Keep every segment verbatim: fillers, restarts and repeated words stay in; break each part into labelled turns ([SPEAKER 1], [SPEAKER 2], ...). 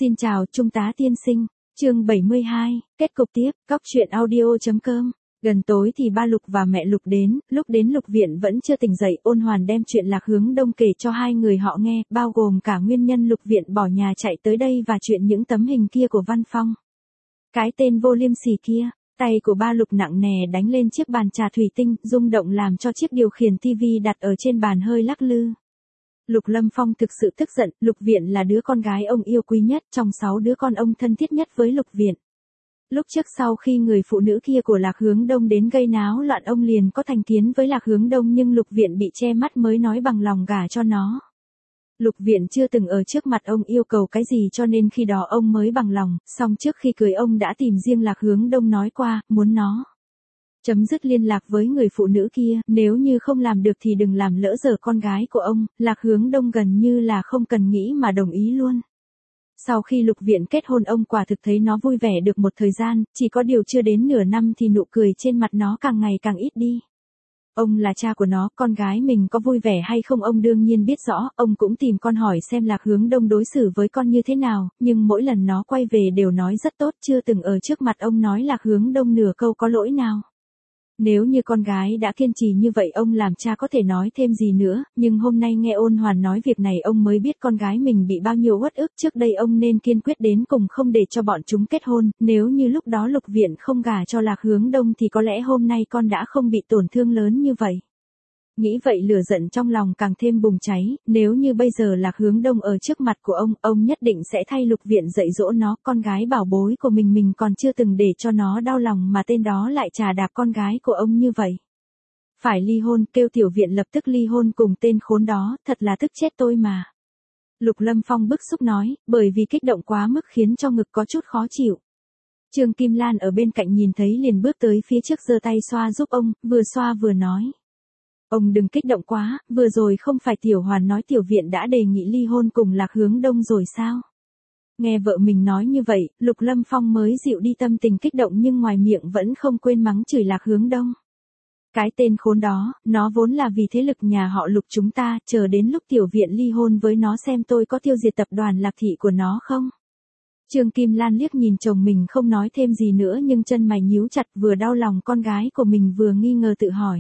[SPEAKER 1] Xin chào Trung tá tiên sinh, chương bảy mươi hai, kết cục tiếp, cóc truyện audio.com. Gần tối thì ba Lục và mẹ Lục đến, lúc đến Lục viện vẫn chưa tỉnh dậy, Ôn Hoàn đem chuyện Lạc Hướng Đông kể cho hai người họ nghe, bao gồm cả nguyên nhân Lục viện bỏ nhà chạy tới đây và chuyện những tấm hình kia của Văn Phong. Cái tên vô liêm sỉ kia, tay của ba Lục nặng nề đánh lên chiếc bàn trà thủy tinh, rung động làm cho chiếc điều khiển tivi đặt ở trên bàn hơi lắc lư. Lục Lâm Phong thực sự tức giận, Lục Viện là đứa con gái ông yêu quý nhất trong sáu đứa con ông thân thiết nhất với Lục Viện. Lúc trước sau khi người phụ nữ kia của Lạc Hướng Đông đến gây náo loạn ông liền có thành kiến với Lạc Hướng Đông nhưng Lục Viện bị che mắt mới nói bằng lòng gả cho nó. Lục Viện chưa từng ở trước mặt ông yêu cầu cái gì cho nên khi đó ông mới bằng lòng, song trước khi cưới ông đã tìm riêng Lạc Hướng Đông nói qua, muốn nó chấm dứt liên lạc với người phụ nữ kia, nếu như không làm được thì đừng làm lỡ dở con gái của ông. Lạc Hướng Đông gần như là không cần nghĩ mà đồng ý luôn. Sau khi Lục Viện kết hôn ông quả thực thấy nó vui vẻ được một thời gian, chỉ có điều chưa đến nửa năm thì nụ cười trên mặt nó càng ngày càng ít đi. Ông là cha của nó, con gái mình có vui vẻ hay không ông đương nhiên biết rõ, ông cũng tìm con hỏi xem Lạc Hướng Đông đối xử với con như thế nào, nhưng mỗi lần nó quay về đều nói rất tốt, chưa từng ở trước mặt ông nói Lạc Hướng Đông nửa câu có lỗi nào. Nếu như con gái đã kiên trì như vậy ông làm cha có thể nói thêm gì nữa, nhưng hôm nay nghe Ôn Hoàn nói việc này ông mới biết con gái mình bị bao nhiêu uất ức. Trước đây ông nên kiên quyết đến cùng không để cho bọn chúng kết hôn, nếu như lúc đó Lục Viện không gả cho Lạc Hướng Đông thì có lẽ hôm nay con đã không bị tổn thương lớn như vậy. Nghĩ vậy lửa giận trong lòng càng thêm bùng cháy, nếu như bây giờ Lạc Hướng Đông ở trước mặt của ông, ông nhất định sẽ thay Lục Viện dạy dỗ nó, con gái bảo bối của mình mình còn chưa từng để cho nó đau lòng mà tên đó lại trà đạp con gái của ông như vậy. Phải ly hôn, kêu Tiểu Viện lập tức ly hôn cùng tên khốn đó, thật là tức chết tôi mà. Lục Lâm Phong bức xúc nói, bởi vì kích động quá mức khiến cho ngực có chút khó chịu. Trương Kim Lan ở bên cạnh nhìn thấy liền bước tới phía trước giơ tay xoa giúp ông, vừa xoa vừa nói. Ông đừng kích động quá, vừa rồi không phải Tiểu Hoàn nói Tiểu Viện đã đề nghị ly hôn cùng Lạc Hướng Đông rồi sao? Nghe vợ mình nói như vậy, Lục Lâm Phong mới dịu đi tâm tình kích động nhưng ngoài miệng vẫn không quên mắng chửi Lạc Hướng Đông. Cái tên khốn đó, nó vốn là vì thế lực nhà họ Lục chúng ta, chờ đến lúc Tiểu Viện ly hôn với nó xem tôi có tiêu diệt tập đoàn Lạc Thị của nó không? Trương Kim Lan liếc nhìn chồng mình không nói thêm gì nữa nhưng chân mày nhíu chặt, vừa đau lòng con gái của mình vừa nghi ngờ tự hỏi.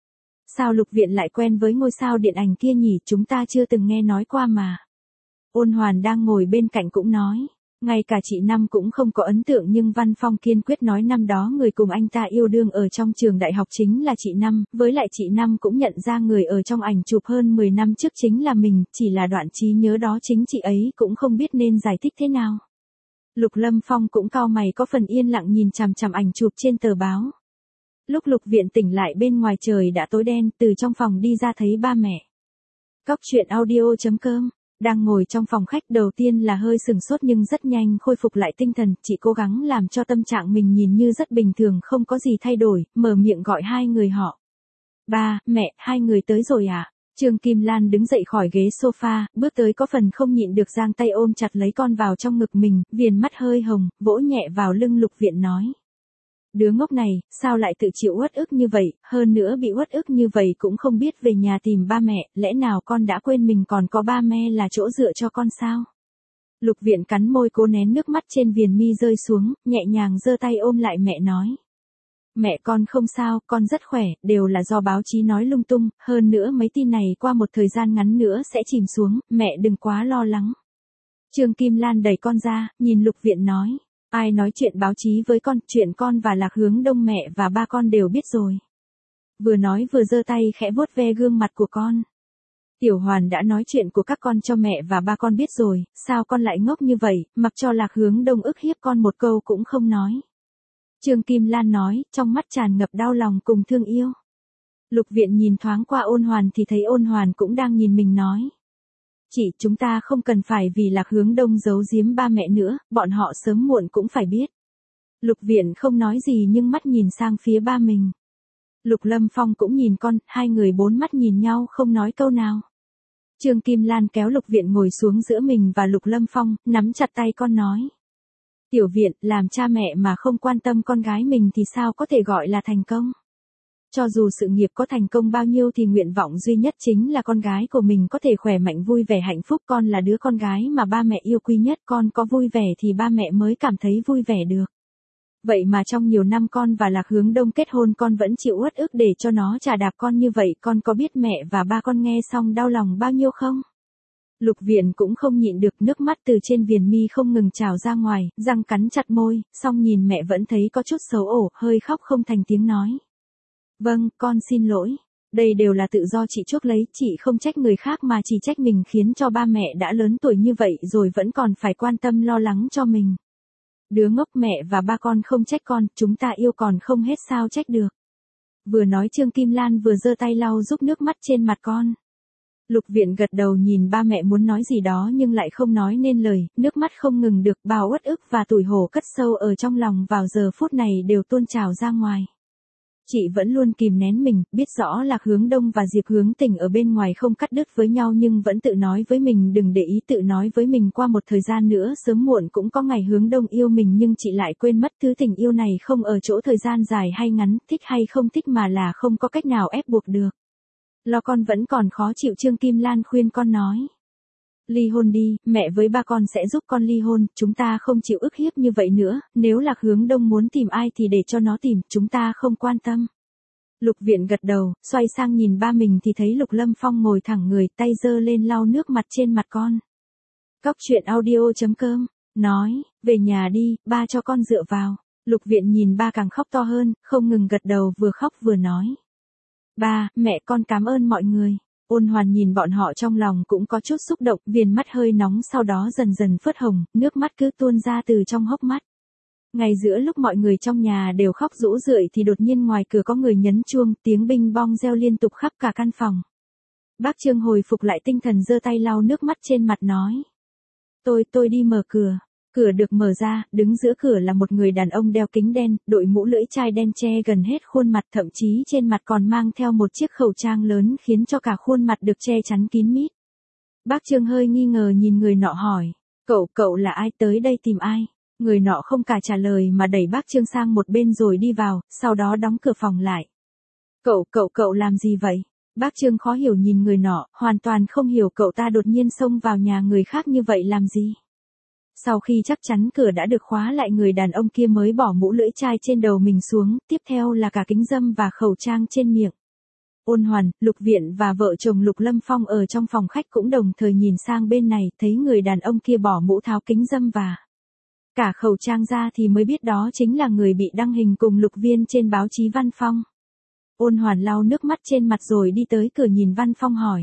[SPEAKER 1] Sao Lục Viện lại quen với ngôi sao điện ảnh kia nhỉ, chúng ta chưa từng nghe nói qua mà. Ôn Hoàn đang ngồi bên cạnh cũng nói, ngay cả chị Năm cũng không có ấn tượng nhưng Văn Phong kiên quyết nói năm đó người cùng anh ta yêu đương ở trong trường đại học chính là chị Năm, với lại chị Năm cũng nhận ra người ở trong ảnh chụp hơn mười năm trước chính là mình, chỉ là đoạn trí nhớ đó chính chị ấy cũng không biết nên giải thích thế nào. Lục Lâm Phong cũng cau mày có phần yên lặng nhìn chằm chằm ảnh chụp trên tờ báo. Lúc Lục Viện tỉnh lại bên ngoài trời đã tối đen, từ trong phòng đi ra thấy ba mẹ. Cóc truyện audio.com, đang ngồi trong phòng khách đầu tiên là hơi sừng sốt nhưng rất nhanh khôi phục lại tinh thần, chị cố gắng làm cho tâm trạng mình nhìn như rất bình thường không có gì thay đổi, mở miệng gọi hai người họ. Ba, mẹ, hai người tới rồi à? Trương Kim Lan đứng dậy khỏi ghế sofa, bước tới có phần không nhịn được giang tay ôm chặt lấy con vào trong ngực mình, viền mắt hơi hồng, vỗ nhẹ vào lưng Lục Viện nói. Đứa ngốc này, sao lại tự chịu uất ức như vậy, hơn nữa bị uất ức như vậy cũng không biết về nhà tìm ba mẹ, lẽ nào con đã quên mình còn có ba mẹ là chỗ dựa cho con sao? Lục Viện cắn môi cố nén nước mắt trên viền mi rơi xuống, nhẹ nhàng giơ tay ôm lại mẹ nói. Mẹ con không sao, con rất khỏe, đều là do báo chí nói lung tung, hơn nữa mấy tin này qua một thời gian ngắn nữa sẽ chìm xuống, mẹ đừng quá lo lắng. Trương Kim Lan đẩy con ra, nhìn Lục Viện nói. Ai nói chuyện báo chí với con, chuyện con và Lạc Hướng Đông mẹ và ba con đều biết rồi. Vừa nói vừa giơ tay khẽ vuốt ve gương mặt của con. Tiểu Hoàn đã nói chuyện của các con cho mẹ và ba con biết rồi, sao con lại ngốc như vậy, mặc cho Lạc Hướng Đông ức hiếp con một câu cũng không nói. Trương Kim Lan nói, trong mắt tràn ngập đau lòng cùng thương yêu. Lục Viện nhìn thoáng qua Ôn Hoàn thì thấy Ôn Hoàn cũng đang nhìn mình nói. Chị, chúng ta không cần phải vì Lạc Hướng Đông giấu giếm ba mẹ nữa, bọn họ sớm muộn cũng phải biết. Lục Viện không nói gì nhưng mắt nhìn sang phía ba mình. Lục Lâm Phong cũng nhìn con, hai người bốn mắt nhìn nhau không nói câu nào. Trương Kim Lan kéo Lục Viện ngồi xuống giữa mình và Lục Lâm Phong, nắm chặt tay con nói. Tiểu Viện, làm cha mẹ mà không quan tâm con gái mình thì sao có thể gọi là thành công. cho dù sự nghiệp có thành công bao nhiêu thì nguyện vọng duy nhất chính là con gái của mình có thể khỏe mạnh vui vẻ hạnh phúc. Con là đứa con gái mà ba mẹ yêu quý nhất, con có vui vẻ thì ba mẹ mới cảm thấy vui vẻ được. Vậy mà trong nhiều năm con và Lạc Hướng Đông kết hôn con vẫn chịu uất ức để cho nó chà đạp con như vậy, con có biết mẹ và ba con nghe xong đau lòng bao nhiêu không? Lục Viện cũng không nhịn được, nước mắt từ trên viền mi không ngừng trào ra ngoài, răng cắn chặt môi, song nhìn mẹ vẫn thấy có chút xấu hổ, hơi khóc không thành tiếng nói. Vâng, con xin lỗi. Đây đều là tự do chị chuốc lấy, chị không trách người khác mà chỉ trách mình khiến cho ba mẹ đã lớn tuổi như vậy rồi vẫn còn phải quan tâm lo lắng cho mình. Đứa ngốc, mẹ và ba con không trách con, chúng ta yêu còn không hết sao trách được. Vừa nói Trương Kim Lan vừa giơ tay lau giúp nước mắt trên mặt con. Lục Viện gật đầu nhìn ba mẹ muốn nói gì đó nhưng lại không nói nên lời, nước mắt không ngừng được, bao uất ức và tủi hổ cất sâu ở trong lòng vào giờ phút này đều tuôn trào ra ngoài. Chị vẫn luôn kìm nén mình, biết rõ Lạc Hướng Đông và Diệp Hướng Tình ở bên ngoài không cắt đứt với nhau nhưng vẫn tự nói với mình đừng để ý, tự nói với mình qua một thời gian nữa sớm muộn cũng có ngày Hướng Đông yêu mình, nhưng chị lại quên mất thứ tình yêu này không ở chỗ thời gian dài hay ngắn, thích hay không thích mà là không có cách nào ép buộc được. Lo con vẫn còn khó chịu, Trương Kim Lan khuyên con nói. Ly hôn đi, mẹ với ba con sẽ giúp con ly hôn, chúng ta không chịu ức hiếp như vậy nữa, nếu Lạc Hướng Đông muốn tìm ai thì để cho nó tìm, chúng ta không quan tâm. Lục Viện gật đầu, xoay sang nhìn ba mình thì thấy Lục Lâm Phong ngồi thẳng người, tay giơ lên lau nước mặt trên mặt con. Cóc truyện audio chấm com, nói, về nhà đi, ba cho con dựa vào. Lục Viện nhìn ba càng khóc to hơn, không ngừng gật đầu, vừa khóc vừa nói. Ba, mẹ, con cảm ơn mọi người. Ôn Hoàn nhìn bọn họ trong lòng cũng có chút xúc động, viền mắt hơi nóng sau đó dần dần phớt hồng, nước mắt cứ tuôn ra từ trong hốc mắt. Ngay giữa lúc mọi người trong nhà đều khóc rũ rượi thì đột nhiên ngoài cửa có người nhấn chuông, tiếng binh bong reo liên tục khắp cả căn phòng. Bác Trương hồi phục lại tinh thần giơ tay lau nước mắt trên mặt nói. Tôi, tôi đi mở cửa. Cửa được mở ra, đứng giữa cửa là một người đàn ông đeo kính đen, đội mũ lưỡi chai đen che gần hết khuôn mặt, thậm chí trên mặt còn mang theo một chiếc khẩu trang lớn khiến cho cả khuôn mặt được che chắn kín mít. Bác Trương hơi nghi ngờ nhìn người nọ hỏi, cậu, cậu là ai, tới đây tìm ai? Người nọ không cả trả lời mà đẩy bác Trương sang một bên rồi đi vào, sau đó đóng cửa phòng lại. Cậu, cậu, cậu làm gì vậy? Bác Trương khó hiểu nhìn người nọ, hoàn toàn không hiểu cậu ta đột nhiên xông vào nhà người khác như vậy làm gì. Sau khi chắc chắn cửa đã được khóa lại, người đàn ông kia mới bỏ mũ lưỡi chai trên đầu mình xuống, tiếp theo là cả kính râm và khẩu trang trên miệng. Ôn Hoàn, Lục Viện và vợ chồng Lục Lâm Phong ở trong phòng khách cũng đồng thời nhìn sang bên này, thấy người đàn ông kia bỏ mũ, tháo kính râm và cả khẩu trang ra thì mới biết đó chính là người bị đăng hình cùng Lục Viên trên báo chí Văn Phong. Ôn Hoàn lau nước mắt trên mặt rồi đi tới cửa nhìn Văn Phong hỏi.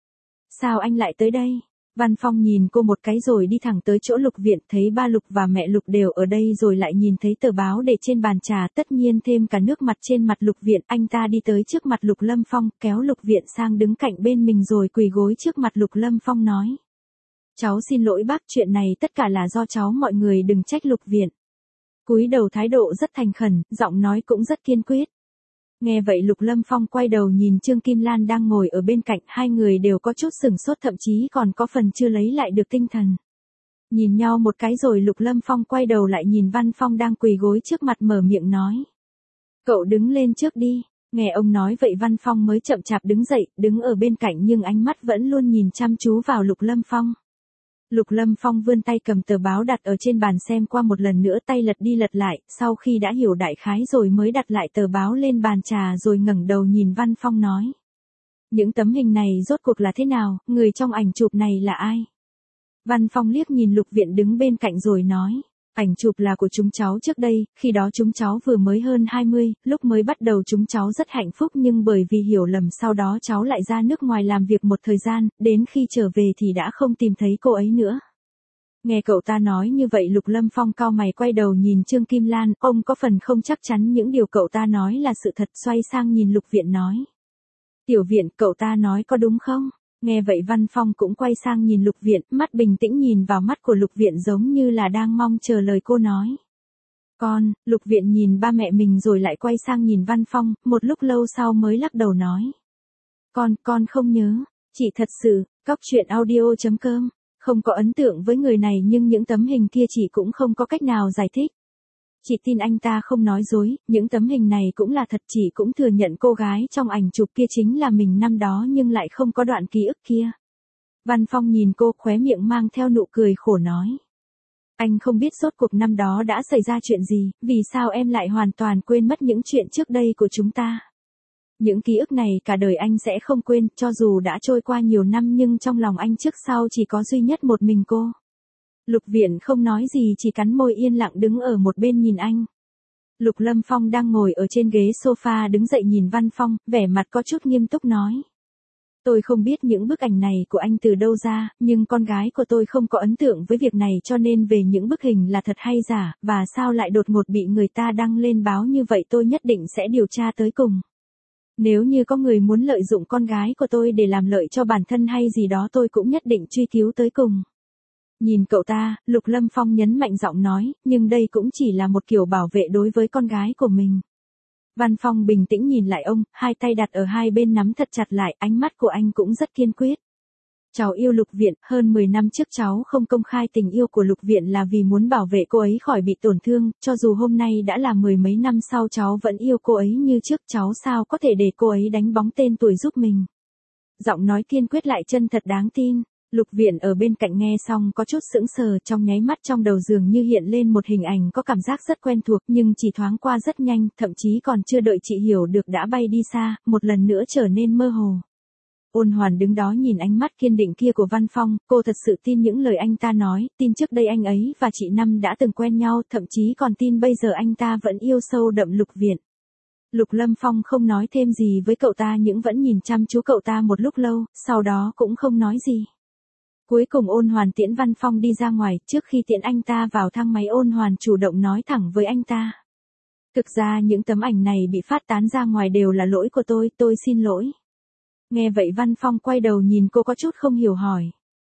[SPEAKER 1] Sao anh lại tới đây? Văn Phong nhìn cô một cái rồi đi thẳng tới chỗ Lục Viện, thấy ba Lục và mẹ Lục đều ở đây rồi lại nhìn thấy tờ báo để trên bàn trà, tất nhiên thêm cả nước mặt trên mặt Lục Viện, anh ta đi tới trước mặt Lục Lâm Phong, kéo Lục Viện sang đứng cạnh bên mình rồi quỳ gối trước mặt Lục Lâm Phong nói. Cháu xin lỗi bác, chuyện này tất cả là do cháu, mọi người đừng trách Lục Viện. Cúi đầu thái độ rất thành khẩn, giọng nói cũng rất kiên quyết. Nghe vậy Lục Lâm Phong quay đầu nhìn Trương Kim Lan đang ngồi ở bên cạnh, hai người đều có chút sửng sốt, thậm chí còn có phần chưa lấy lại được tinh thần. Nhìn nhau một cái rồi Lục Lâm Phong quay đầu lại nhìn Văn Phong đang quỳ gối trước mặt mở miệng nói. Cậu đứng lên trước đi. Nghe ông nói vậy Văn Phong mới chậm chạp đứng dậy, đứng ở bên cạnh nhưng ánh mắt vẫn luôn nhìn chăm chú vào Lục Lâm Phong. Lục Lâm Phong vươn tay cầm tờ báo đặt ở trên bàn xem qua một lần nữa, tay lật đi lật lại, sau khi đã hiểu đại khái rồi mới đặt lại tờ báo lên bàn trà rồi ngẩng đầu nhìn Văn Phong nói. Những tấm hình này rốt cuộc là thế nào, người trong ảnh chụp này là ai? Văn Phong liếc nhìn Lục Viện đứng bên cạnh rồi nói. Ảnh chụp là của chúng cháu trước đây, khi đó chúng cháu vừa mới hơn hai mươi, lúc mới bắt đầu chúng cháu rất hạnh phúc nhưng bởi vì hiểu lầm sau đó cháu lại ra nước ngoài làm việc một thời gian, đến khi trở về thì đã không tìm thấy cô ấy nữa. Nghe cậu ta nói như vậy Lục Lâm Phong cau mày quay đầu nhìn Trương Kim Lan, ông có phần không chắc chắn những điều cậu ta nói là sự thật, xoay sang nhìn Lục Viện nói. Tiểu Viện, cậu ta nói có đúng không? Nghe vậy Văn Phong cũng quay sang nhìn Lục Viện, mắt bình tĩnh nhìn vào mắt của Lục Viện giống như là đang mong chờ lời cô nói. Con, Lục Viện nhìn ba mẹ mình rồi lại quay sang nhìn Văn Phong, một lúc lâu sau mới lắc đầu nói. Con, con không nhớ, chị thật sự, cóc truyện audio chấm com, không có ấn tượng với người này nhưng những tấm hình kia chị cũng không có cách nào giải thích. Chị tin anh ta không nói dối, những tấm hình này cũng là thật, chị cũng thừa nhận cô gái trong ảnh chụp kia chính là mình năm đó nhưng lại không có đoạn ký ức kia. Văn Phong nhìn cô, khóe miệng mang theo nụ cười khổ nói. Anh không biết rốt cuộc năm đó đã xảy ra chuyện gì, vì sao em lại hoàn toàn quên mất những chuyện trước đây của chúng ta. Những ký ức này cả đời anh sẽ không quên, cho dù đã trôi qua nhiều năm nhưng trong lòng anh trước sau chỉ có duy nhất một mình cô. Lục Viễn không nói gì, chỉ cắn môi yên lặng đứng ở một bên nhìn anh. Lục Lâm Phong đang ngồi ở trên ghế sofa đứng dậy nhìn Văn Phong, vẻ mặt có chút nghiêm túc nói. Tôi không biết những bức ảnh này của anh từ đâu ra, nhưng con gái của tôi không có ấn tượng với việc này, cho nên về những bức hình là thật hay giả, và sao lại đột ngột bị người ta đăng lên báo như vậy tôi nhất định sẽ điều tra tới cùng. Nếu như có người muốn lợi dụng con gái của tôi để làm lợi cho bản thân hay gì đó tôi cũng nhất định truy cứu tới cùng. Nhìn cậu ta, Lục Lâm Phong nhấn mạnh giọng nói, nhưng đây cũng chỉ là một kiểu bảo vệ đối với con gái của mình. Văn Phong bình tĩnh nhìn lại ông, hai tay đặt ở hai bên nắm thật chặt lại, ánh mắt của anh cũng rất kiên quyết. Cháu yêu Lục Viễn, hơn mười năm trước cháu không công khai tình yêu của Lục Viễn là vì muốn bảo vệ cô ấy khỏi bị tổn thương, cho dù hôm nay đã là mười mấy năm sau cháu vẫn yêu cô ấy như trước, cháu sao có thể để cô ấy đánh bóng tên tuổi giúp mình. Giọng nói kiên quyết lại chân thật đáng tin. Lục Viễn ở bên cạnh nghe xong có chút sững sờ, trong nháy mắt trong đầu dường như hiện lên một hình ảnh có cảm giác rất quen thuộc nhưng chỉ thoáng qua rất nhanh, thậm chí còn chưa đợi chị hiểu được đã bay đi xa, một lần nữa trở nên mơ hồ. Ôn Hoàn đứng đó nhìn ánh mắt kiên định kia của Văn Phong, cô thật sự tin những lời anh ta nói, tin trước đây anh ấy và chị Năm đã từng quen nhau, thậm chí còn tin bây giờ anh ta vẫn yêu sâu đậm Lục Viễn. Lục Lâm Phong không nói thêm gì với cậu ta nhưng vẫn nhìn chăm chú cậu ta một lúc lâu, sau đó cũng không nói gì. Cuối cùng Ôn Hoàn tiễn Văn Phong đi ra ngoài, trước khi tiễn anh ta vào thang máy Ôn Hoàn chủ động nói thẳng với anh ta. Thực ra những tấm ảnh này bị phát tán ra ngoài đều là lỗi của tôi, tôi xin lỗi. Nghe vậy Văn Phong quay đầu nhìn cô có chút không hiểu hỏi.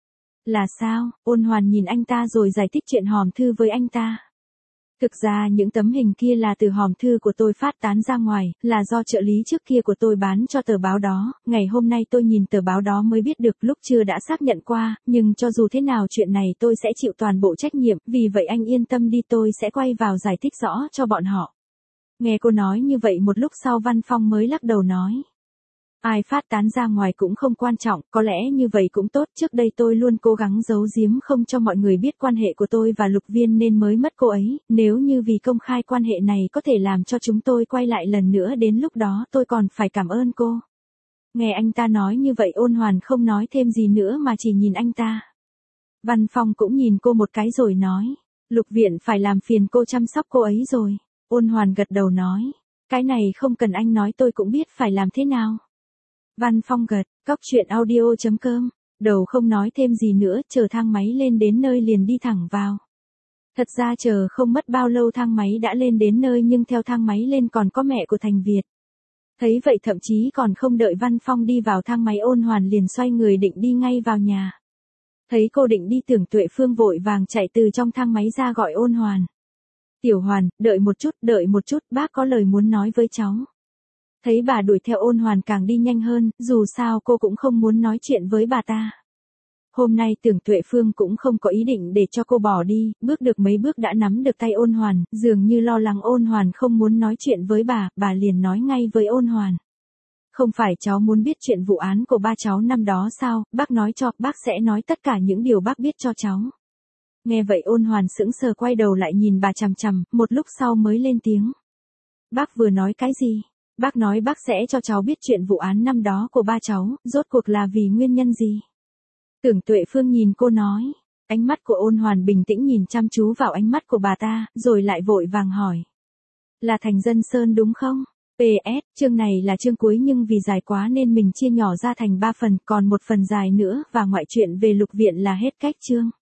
[SPEAKER 1] Là sao? Ôn Hoàn nhìn anh ta rồi giải thích chuyện hòm thư với anh ta. Thực ra những tấm hình kia là từ hòm thư của tôi phát tán ra ngoài, là do trợ lý trước kia của tôi bán cho tờ báo đó, ngày hôm nay tôi nhìn tờ báo đó mới biết được, lúc chưa đã xác nhận qua, nhưng cho dù thế nào chuyện này tôi sẽ chịu toàn bộ trách nhiệm, vì vậy anh yên tâm đi, tôi sẽ quay vào giải thích rõ cho bọn họ. Nghe cô nói như vậy một lúc sau Văn Phong mới lắc đầu nói. Ai phát tán ra ngoài cũng không quan trọng, có lẽ như vậy cũng tốt, trước đây tôi luôn cố gắng giấu giếm không cho mọi người biết quan hệ của tôi và Lục Viên nên mới mất cô ấy, nếu như vì công khai quan hệ này có thể làm cho chúng tôi quay lại lần nữa đến lúc đó tôi còn phải cảm ơn cô. Nghe anh ta nói như vậy Ôn Hoàn không nói thêm gì nữa mà chỉ nhìn anh ta. Văn Phong cũng nhìn cô một cái rồi nói, Lục Viện phải làm phiền cô chăm sóc cô ấy rồi. Ôn Hoàn gật đầu nói, cái này không cần anh nói tôi cũng biết phải làm thế nào. Văn Phong gật, cóc truyện audio chấm com, đầu không nói thêm gì nữa, chờ thang máy lên đến nơi liền đi thẳng vào. Thật ra chờ không mất bao lâu thang máy đã lên đến nơi nhưng theo thang máy lên còn có mẹ của Thành Việt. Thấy vậy thậm chí còn không đợi Văn Phong đi vào thang máy Ôn Hoàn liền xoay người định đi ngay vào nhà. Thấy cô định đi Tưởng Tuệ Phương vội vàng chạy từ trong thang máy ra gọi Ôn Hoàn. Tiểu Hoàn, đợi một chút, đợi một chút, bác có lời muốn nói với cháu. Thấy bà đuổi theo Ôn Hoàn càng đi nhanh hơn, dù sao cô cũng không muốn nói chuyện với bà ta. Hôm nay Tưởng Tuệ Phương cũng không có ý định để cho cô bỏ đi, bước được mấy bước đã nắm được tay Ôn Hoàn, dường như lo lắng Ôn Hoàn không muốn nói chuyện với bà, bà liền nói ngay với Ôn Hoàn. Không phải cháu muốn biết chuyện vụ án của ba cháu năm đó sao, bác nói cho, bác sẽ nói tất cả những điều bác biết cho cháu. Nghe vậy Ôn Hoàn sững sờ quay đầu lại nhìn bà chằm chằm, một lúc sau mới lên tiếng. Bác vừa nói cái gì? Bác nói bác sẽ cho cháu biết chuyện vụ án năm đó của ba cháu, rốt cuộc là vì nguyên nhân gì? Tưởng Tuệ Phương nhìn cô nói, ánh mắt của Ôn Hoàn bình tĩnh nhìn chăm chú vào ánh mắt của bà ta, rồi lại vội vàng hỏi. Là Thành Dân Sơn đúng không? pê ét, chương này là chương cuối nhưng vì dài quá nên mình chia nhỏ ra thành ba phần, còn một phần dài nữa và ngoại truyện về Lục Viện là hết cách chương.